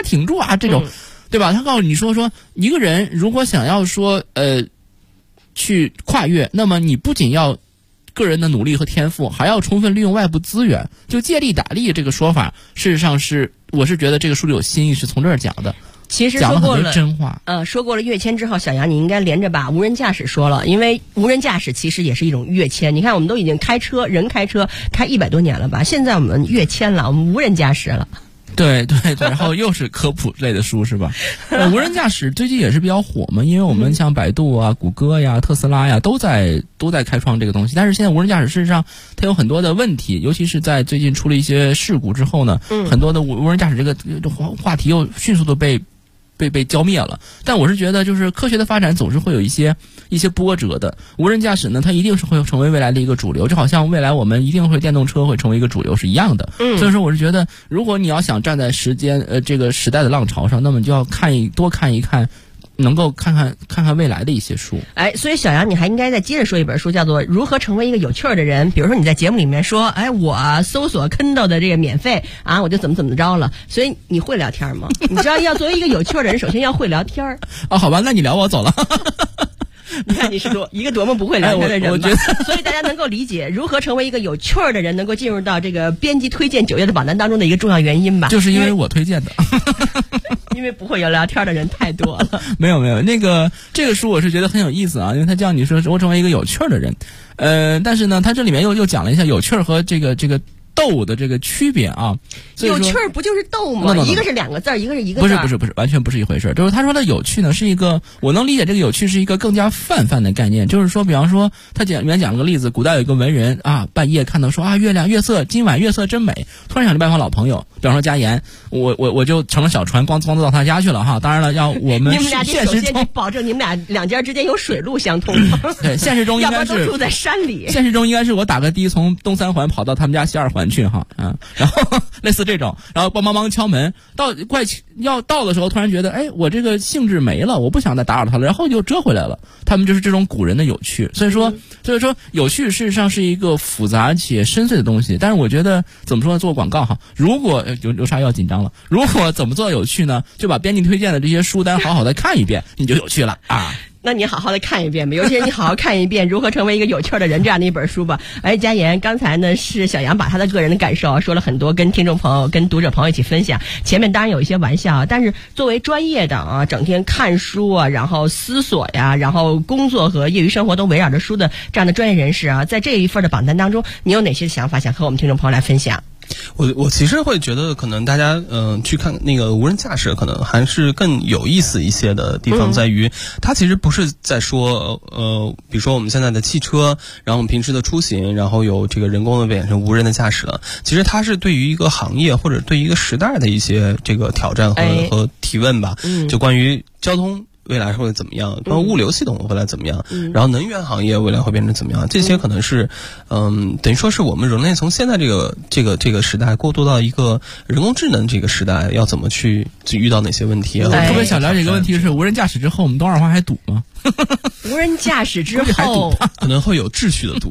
挺住啊，这种，对吧？他告诉你说一个人如果想要说去跨越，那么你不仅要个人的努力和天赋，还要充分利用外部资源，就借力打力这个说法，事实上我是觉得这个书里有新意，是从这儿讲的。 其实说过了真话， 说过了跃迁之后，小杨你应该连着把无人驾驶说了，因为无人驾驶其实也是一种跃迁。你看，我们都已经开车开100多年了吧，现在我们跃迁了，我们无人驾驶了。 对，然后又是科普类的书是吧？无人驾驶最近也是比较火嘛，因为我们像百度啊、谷歌呀、特斯拉呀都在开创这个东西。但是现在无人驾驶事实上它有很多的问题，尤其是在最近出了一些事故之后呢，很多的无人驾驶这个话题又迅速的被浇灭了。但我是觉得就是科学的发展总是会有一些波折的，无人驾驶呢它一定是会成为未来的一个主流，就好像未来我们一定会电动车会成为一个主流是一样的。所以说我是觉得如果你要想站在这个时代的浪潮上，那么你就要多看一看，能够看看未来的一些书。 所以小杨你还应该再接着说一本书，叫做《如何成为一个有趣的人》。比如说你在节目里面说，我搜索 Kindle 的这个免费啊，我就怎么着了。所以你会聊天吗？你知道要作为一个有趣的人，首先要会聊天。 好吧，那你聊我走了。 你看你是多么不会聊天的人吧。所以大家能够理解如何成为一个有趣的人，能够进入到这个编辑推荐9月的榜单当中的一个重要原因吧。 就是因为我推荐的。 因为不会有聊天的人太多了。 没有，这个书我是觉得很有意思啊，因为他叫你说我成为一个有趣的人，但是呢，他这里面又讲了一下有趣和这个逗的这个区别啊。 有趣不就是逗吗？一个是2个字，一个是1个字。 不是，完全不是一回事。就是他说的有趣呢，是一个我能理解这个有趣是一个更加泛的概念。就是说，比方说他里面讲个例子，古代有一个文人啊，半夜看到说啊今晚月色真美，突然想去拜访老朋友，比方说家言，我就乘了小船光到他家去了哈。当然了，要我们你们俩首先得保证你们俩两家之间有水路相通。 对，现实中应该是要不然都住在山里。 现实中应该是我打个的从东3环跑到他们家西2环去哈，然后类似这种，然后帮敲门，要到的时候突然觉得我这个兴致没了，我不想再打扰他了，然后就折回来了。他们就是这种古人的有趣。所以说有趣事实上是一个复杂且深邃的东西。但是我觉得怎么说呢，做广告哈，如果有啥要紧张了，如果怎么做有趣呢，就把编辑推荐的这些书单好好的看一遍，你就有趣了啊。 那你好好的看一遍吧，尤其是你好好看一遍《如何成为一个有趣的人》这样的一本书吧。佳言，刚才呢是小杨把他的个人的感受说了很多，跟听众朋友、跟读者朋友一起分享。前面当然有一些玩笑，但是作为专业的啊，整天看书啊，然后思索呀，然后工作和业余生活都围绕着书的这样的专业人士啊，在这一份的榜单当中，你有哪些想法想和我们听众朋友来分享？ 我其实会觉得，可能大家去看那个无人驾驶，可能还是更有意思一些的地方在于，它其实不是在说比如说我们现在的汽车，然后我们平时的出行，然后有这个人工的变成无人的驾驶了。其实它是对于一个行业或者对于一个时代的一些这个挑战和提问吧。就关于交通未来会怎么样，包括物流系统未来怎么样，然后能源行业未来会变成怎么样，这些可能是等于说是我们人类从现在这个时代过渡到一个人工智能这个时代，要怎么去遇到哪些问题啊。 我特别想了解一个问题是，无人驾驶之后我们东2环还堵吗？ 无人驾驶之后可能会有秩序的堵。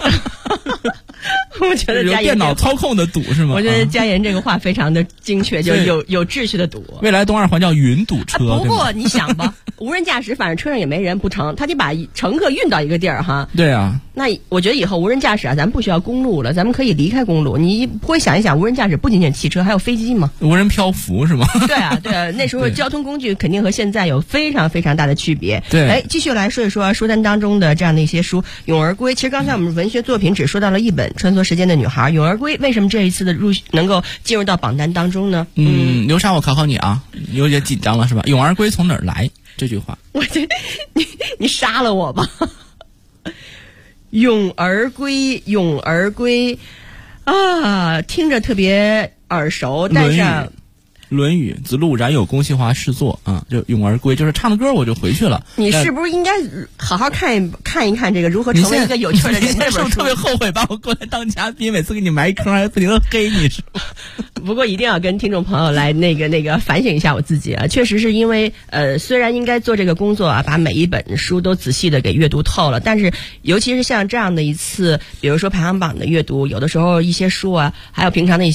我觉得有电脑操控的堵是吗？ 我觉得佳言这个话非常的精确，就有秩序的堵。 未来东2环叫云堵车。 不过你想吧，无人驾驶反正车上也没人不成，他得把乘客运到一个地儿哈。 对啊。 那我觉得以后无人驾驶啊，咱们不需要公路了，咱们可以离开公路。你不会想一想，无人驾驶不仅仅汽车，还有飞机吗？ 无人漂浮是吗？ 对啊，那时候交通工具肯定和现在有非常非常大的区别。 对。 继续来说一说书单当中的这样的一些书，《咏而归》。其实刚才我们文学作品只说到了一本《穿梭时间的女孩》，《咏而归》为什么这一次的能够进入到榜单当中呢？ 刘莎，我考你啊，有点紧张了是吧？《咏而归》从哪儿来？这句话， 你杀了我吧！咏而归，咏而归啊，听着特别耳熟，但是。 论语子路冉有公西华侍坐啊，就咏而归，就是唱的歌我就回去了。 你是不是应该好好看一看这个如何成为一个有趣的人？ 你现在是不是特别后悔把我过来当嘉宾，每次给你埋坑还不停的黑你是吧？ 不过一定要跟听众朋友来那个反省一下我自己啊，确实是因为虽然应该做这个工作啊，把每一本书都仔细的给阅读透了，但是尤其是像这样的一次，比如说排行榜的阅读，有的时候一些书啊，还有平常的一些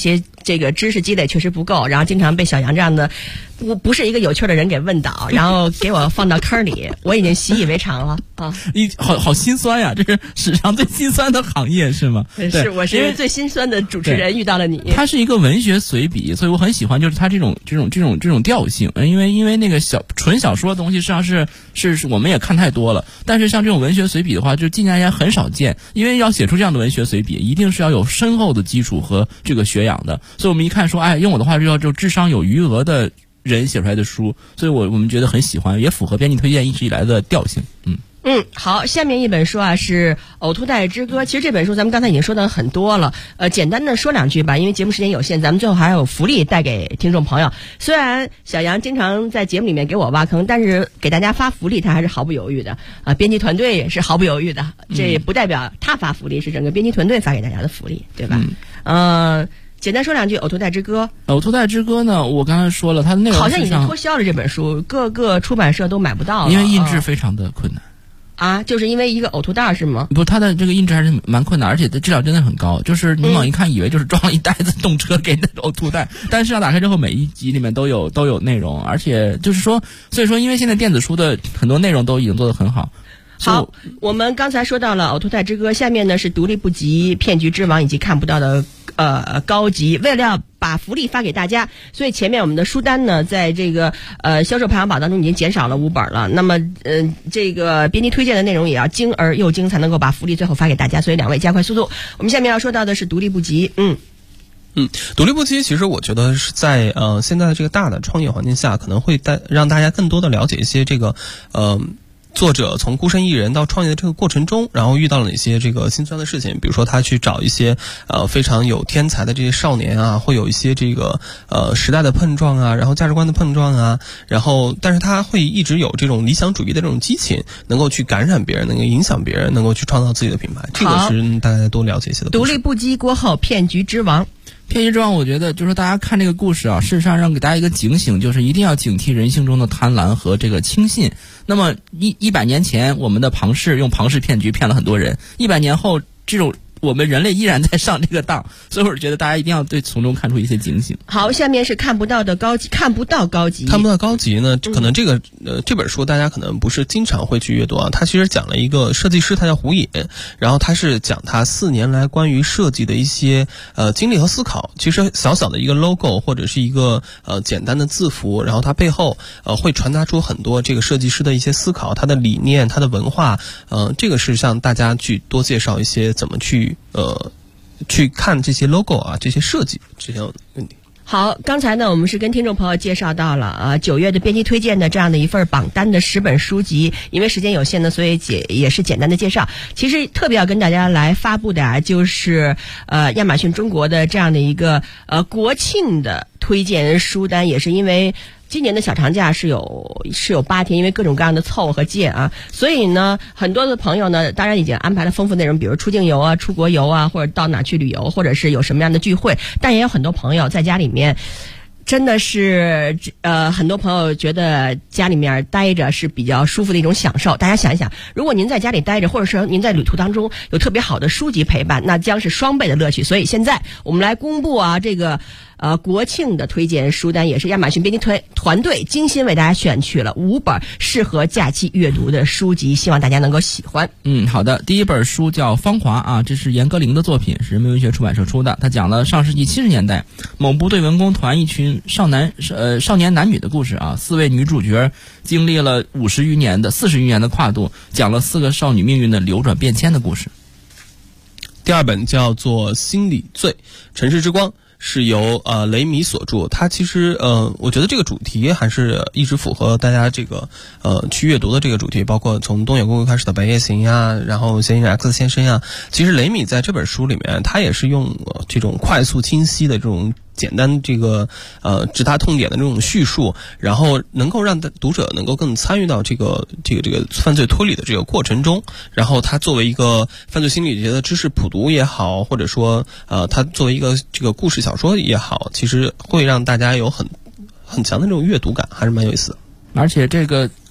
这个知识积累确实不够，然后经常被小杨这样的不是一个有趣的人给问倒，然后给我放到坑里，我已经习以为常了啊！ 好心酸呀，这是史上最心酸的行业是吗？ 是，我是最心酸的主持人遇到了你。 它是一个文学随笔，所以我很喜欢，就是它这种调性，因为那个纯小说的东西实际上是我们也看太多了，但是像这种文学随笔的话，就近年来很少见，因为要写出这样的文学随笔，一定是要有深厚的基础和这个学养的，所以我们一看说，哎，用我的话就智商有余额的人写出来的书，所以我们觉得很喜欢，也符合编辑推荐一直以来的调性。 好，下面一本书啊是《呕吐袋之歌》。其实这本书咱们刚才已经说的很多了，简单的说两句吧，因为节目时间有限，咱们最后还有福利带给听众朋友。虽然小杨经常在节目里面给我挖坑，但是给大家发福利他还是毫不犹豫的啊，编辑团队也是毫不犹豫的，这也不代表他发福利，是整个编辑团队发给大家的福利，对吧？简单说两句，《呕吐袋之歌》。《 呕吐袋之歌》呢，我刚才说了，它的内容好像已经脱销了，这本书各个出版社都买不到了， 因为印制非常的困难。 就是因为一个呕吐袋是吗？ 不，它的这个印制还是蛮困难，而且质量真的很高。就是你猛一看，以为就是装了一袋子动车给的呕吐袋，但是要打开之后，每一集里面都有内容，而且就是说，所以说，因为现在电子书的很多内容都已经做得很好。 好，我们刚才说到了《呕吐袋之歌》，下面呢是独立不及、骗局之王以及看不到的高级。为了要把福利发给大家，所以前面我们的书单呢，在这个销售排行榜当中已经减少了5本了。那么这个编辑推荐的内容也要精而又精，才能够把福利最后发给大家。所以两位加快速度。我们下面要说到的是独立不及。 独立不及，其实我觉得是在现在的这个大的创业环境下，可能会让大家更多的了解一些这个作者从孤身一人到创业的这个过程中，然后遇到了哪些这个心酸的事情，比如说他去找一些非常有天才的这些少年啊，会有一些这个时代的碰撞啊，然后价值观的碰撞啊，然后但是他会一直有这种理想主义的这种激情，能够去感染别人，能够影响别人，能够去创造自己的品牌，这个是大家多了解一些的。 独立不及过后，骗局之王。 骗局之王，我觉得就是大家看这个故事啊，事实上让给大家一个警醒，就是一定要警惕人性中的贪婪和这个轻信。那么100年前，我们的庞氏用庞氏骗局骗了很多人，100年后，这种我们人类依然在上这个当，所以我觉得大家一定要对从中看出一些警醒。 好，下面是看不到高级。看不到高级呢，可能这个这本书大家可能不是经常会去阅读啊。他其实讲了一个设计师，他叫胡引，然后他是讲他4年来关于设计的一些经历和思考。其实小小的一个 logo 或者是一个简单的字符，然后它背后会传达出很多这个设计师的一些思考，他的理念，他的文化。这个是向大家去多介绍一些怎么去看这些 logo 啊，这些设计这些问题。 好，刚才呢，我们是跟听众朋友介绍到了9月的编辑推荐的这样的一份榜单的10本书籍，因为时间有限呢，所以也是简单的介绍。其实特别要跟大家来发布的就是亚马逊中国的这样的一个国庆的推荐书单，也是因为今年的小长假是有8天，因为各种各样的凑和借啊，所以呢，很多的朋友呢，当然已经安排了丰富内容，比如出境游啊、出国游啊，或者到哪去旅游，或者是有什么样的聚会，但也有很多朋友在家里面。真的是很多朋友觉得家里面待着是比较舒服的一种享受。大家想一想，如果您在家里待着，或者是您在旅途当中有特别好的书籍陪伴，那将是双倍的乐趣。所以现在我们来公布这个国庆的推荐书单，也是亚马逊编辑团队精心为大家选取了5本适合假期阅读的书籍，希望大家能够喜欢。 好的，第一本书叫《芳华》啊，这是严歌苓的作品，是人民文学出版社出的。他讲了上世纪70年代某部队文工团一群少年男女的故事啊，4位女主角经历了40余年的跨度，讲了4个少女命运的流转变迁的故事。 第二本叫做《心理罪》，城市之光。是由雷米所著，它其实我觉得这个主题还是一直符合大家这个去阅读的这个主题，包括从东野圭吾开始的《白夜行》呀，然后《嫌疑人 X 先生》呀，其实雷米在这本书里面，他也是用这种快速清晰的这种简单这个直达痛点的这种叙述，然后能够让读者能够更参与到这个犯罪推理的这个过程中，然后它作为一个犯罪心理学的知识普读也好，或者说它作为一个这个故事小说也好，其实会让大家有很强的这种阅读感，还是蛮有意思的。 而且这个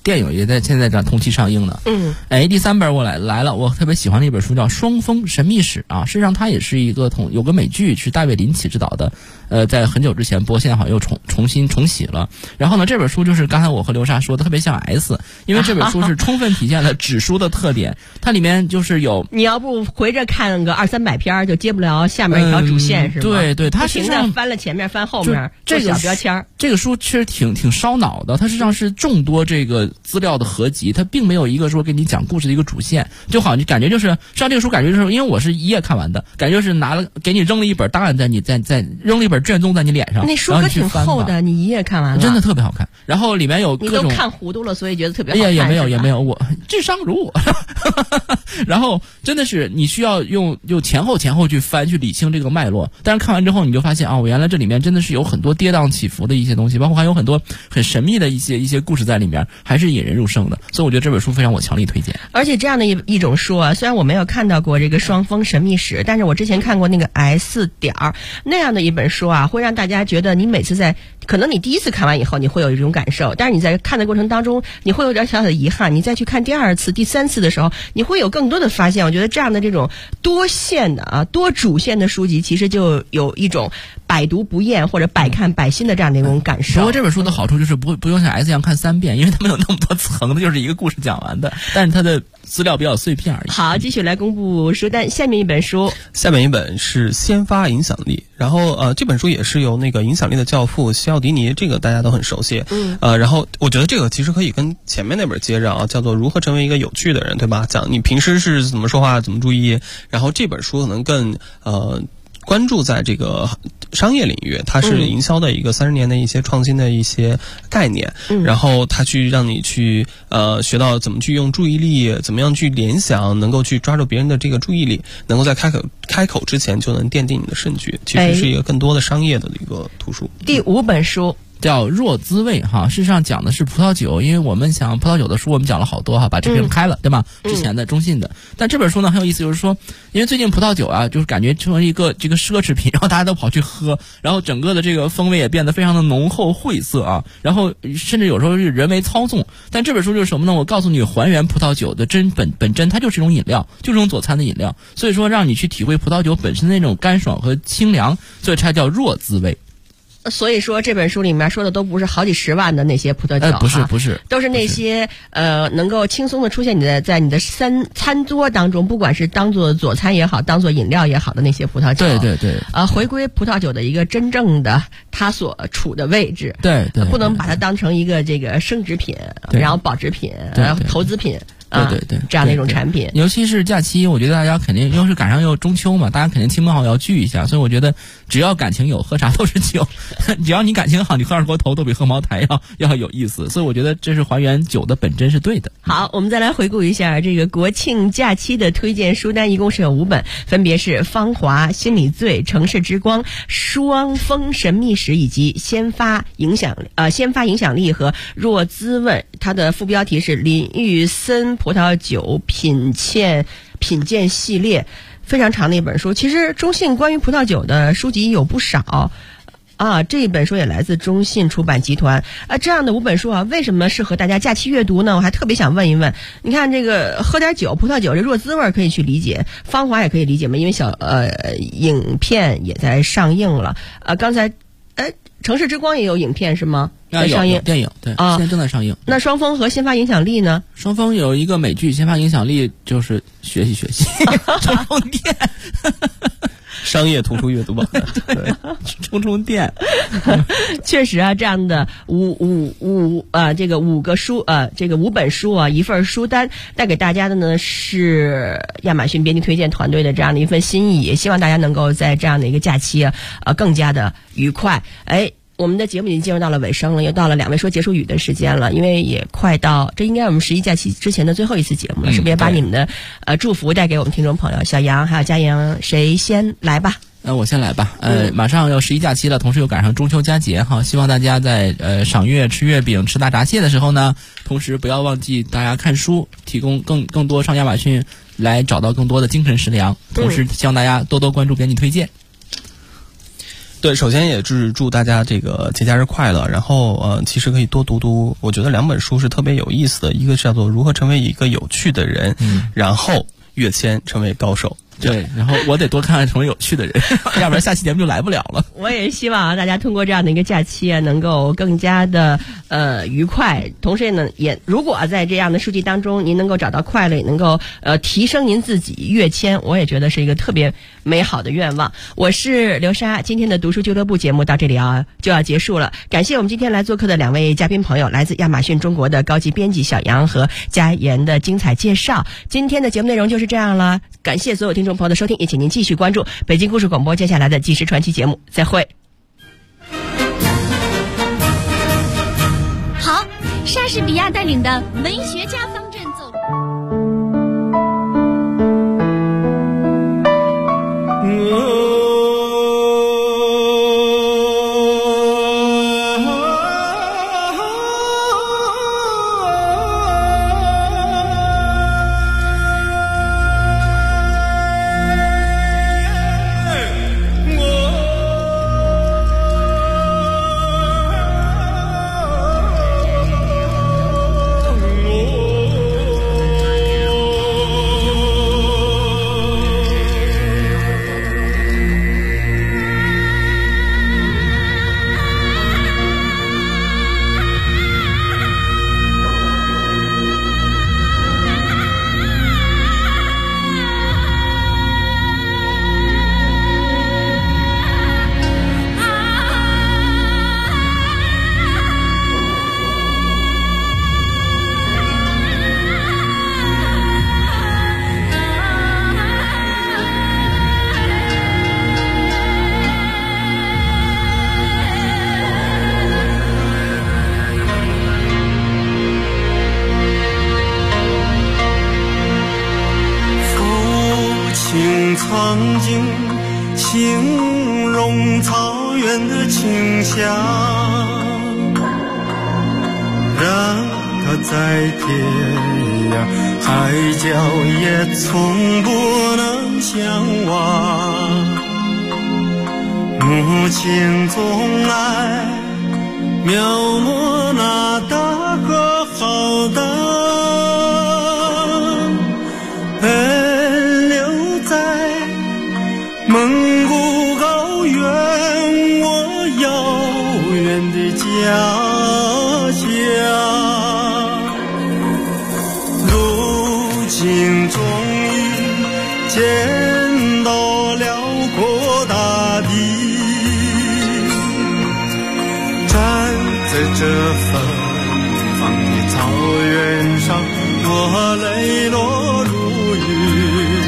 电影也现在同期上映呢。第3本我来了，我特别喜欢的一本书叫《双峰神秘史》啊。事实上它也是一个有个美剧是大卫林奇执导的，在很久之前播，现在好像又重新重启了。然后呢，这本书就是刚才我和刘莎说的特别像 S， 因为这本书是充分体现了纸书的特点，它里面就是有你要不回着看个200-300篇就接不了下面一条主线是吗？ 对，它实际上翻了前面翻后面， 这个小标签。 这个书其实挺烧脑的，它实际上是众多这个资料的合集，它并没有一个说给你讲故事的一个主线，就好像感觉就是上这个书感觉就是因为我是一页看完的，感觉就是给你扔了一本档案在扔了一本卷宗在你脸上， 那书可挺厚的，你一页看完了， 真的特别好看。然后里面有各种你都看糊涂了，所以觉得特别好看。 也没有，我智商如我。然后真的是你需要用前后去翻去理清这个脉络，但是看完之后你就发现我原来这里面真的是有很多跌宕起伏的一些东西，包括还有很多很神秘的一些故事在里面，还是引人入胜的。所以我觉得这本书非常我强力推荐。 而且这样的一种书啊，虽然我没有看到过这个双峰神秘史，但是我之前看过那个 S 点那样的一本书啊，会让大家觉得你每次可能你第一次看完以后你会有一种感受，但是你在看的过程当中你会有点小小的遗憾，你再去看第2次第3次的时候你会有更多的发现。我觉得这样的这种多线的多主线的书籍其实就有一种百读不厌或者百看百新的这样的一种感受。 不过这本书的好处就是不用像 S 一样看3遍，因为它没有那么多层的，就是一个故事讲完的，但是它的资料比较碎片而已。 好，继续来公布书单。下面一本是《先发影响力》，然后这本书也是由那个影响力的教父西奥迪尼，这个大家都很熟悉。然后我觉得这个其实可以跟前面那本接着叫做《如何成为一个有趣的人》，对吧？讲你平时是怎么说话，怎么注意。然后这本书可能更关注在这个商业领域，它是营销的一个30年的一些创新的一些概念，然后它去让你去学到怎么去用注意力，怎么样去联想，能够去抓住别人的这个注意力，能够在开口之前就能奠定你的胜局，其实是一个更多的商业的一个图书。 第5本书叫弱滋味哈，事实上讲的是葡萄酒，因为我们讲葡萄酒的书我们讲了好多哈，把这瓶开了对吗？之前的中信的，但这本书呢很有意思，就是说因为最近葡萄酒啊就是感觉成为一个这个奢侈品，然后大家都跑去喝，然后整个的这个风味也变得非常的浓厚晦涩啊，然后甚至有时候是人为操纵。但这本书就是什么呢？我告诉你还原葡萄酒的本真，它就是一种饮料，就是一种佐餐的饮料，所以说让你去体会葡萄酒本身的那种干爽和清凉，所以它叫弱滋味。 所以说这本书里面说的都不是好几十万的那些葡萄酒， 不是， 都是那些能够轻松的出现在你的餐桌当中，不管是当做佐餐也好，当做饮料也好的那些葡萄酒。 对。 回归葡萄酒的一个真正的它所处的位置。 对， 不能把它当成一个这个升值品，然后保值品，投资品。 对， 这样的一种产品， 尤其是假期，我觉得大家肯定，要是赶上又中秋嘛，大家肯定亲朋好友要聚一下，所以我觉得只要感情有，喝啥都是酒。只要你感情好，你喝二锅头都比喝茅台要有意思。所以我觉得这是还原酒的本真是对的。 好，我们再来回顾一下这个国庆假期的推荐书单，一共是有5本，分别是《芳华》《心理罪》《城市之光》《双峰神秘史》以及先发影响力和弱滋味。它的副标题是林玉森葡萄酒品鉴系列，非常长的一本书。其实中信关于葡萄酒的书籍有不少这一本书也来自中信出版集团这样的5本书为什么适合大家假期阅读呢？我还特别想问一问，你看这个喝点酒，葡萄酒这弱滋味可以去理解，芳华也可以理解吗？因为影片也在上映了刚才城市之光也有影片是吗？在上映电影，对现在正在上映。 那双峰和先发影响力呢？ 双峰有一个美剧，先发影响力就是学习充电商业图书阅读榜对充电确实这样的这个5本书一份书单带给大家的呢是亚马逊编辑推荐团队的这样的一份心意，也希望大家能够在这样的一个假期更加的愉快。我们的节目已经进入到了尾声了，又到了2位说结束语的时间了，因为也快到这应该我们11假期之前的最后一次节目了，是不是也把你们的祝福带给我们听众朋友？小杨还有佳阳，谁先来吧？ 我先来吧。马上要11假期了，同时又赶上中秋佳节希望大家在赏月、吃月饼、吃大闸蟹的时候呢，同时不要忘记大家看书，提供更多上亚马逊来找到更多的精神食粮，同时希望大家多多关注编辑推荐。 对，首先也是祝大家这个节假日快乐。然后其实可以多读，我觉得2本书是特别有意思的，一个是叫做《如何成为一个有趣的人》，然后跃迁成为高手。 对，然后我得多看看成为有趣的人，要不然下期节目就来不了了。 我也希望大家通过这样的一个假期啊，能够更加的愉快，同时呢，也如果在这样的数据当中，您能够找到快乐，也能够提升您自己跃迁，我也觉得是一个特别美好的愿望。我是刘莎，今天的读书俱乐部节目到这里就要结束了。感谢我们今天来做客的2位嘉宾朋友，来自亚马逊中国的高级编辑小杨和佳言的精彩介绍。今天的节目内容就是这样了，感谢所有听众朋友的收听，也请您继续关注北京故事广播接下来的纪实传奇节目。再会。 好，莎士比亚带领的文学家方阵走。 曾经形容草原的清香，让它在天涯海角也从不能相忘。母亲总爱描摹那大河浩荡，奔流在蒙古高原，我遥远的家乡。如今终于见到辽阔大地，站在这芬芳的草原上，我泪落如雨，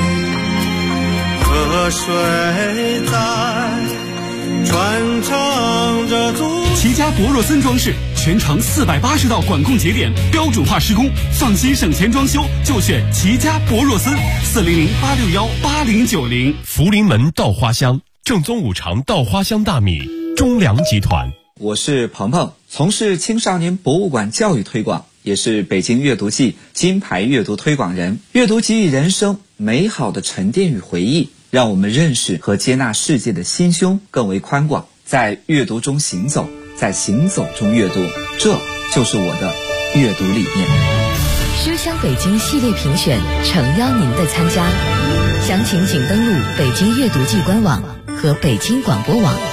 河水在传唱着齐家博若森装饰全长480道管控节点，标准化施工，放心省钱装修就选齐家博若森，400-861-8090。 福临门稻花香，正宗五常稻花香大米，中粮集团。 我是鹏鹏，从事青少年博物馆教育推广，也是北京阅读季金牌阅读推广人。阅读给予人生美好的沉淀与回忆，让我们认识和接纳世界的心胸更为宽广。在阅读中行走，在行走中阅读，这就是我的阅读理念。 书香北京系列评选诚邀您的参加，详情请登录北京阅读季官网和北京广播网。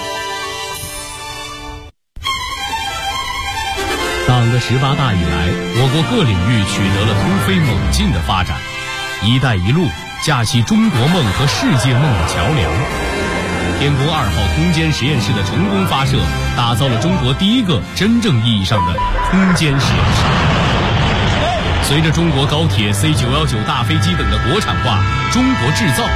党的18大以来，我国各领域取得了突飞猛进的发展。一带一路架起中国梦和世界梦的桥梁。天宫2号空间实验室的成功发射，打造了中国第一个真正意义上的空间实验室。随着中国高铁C919大飞机等的国产化，中国制造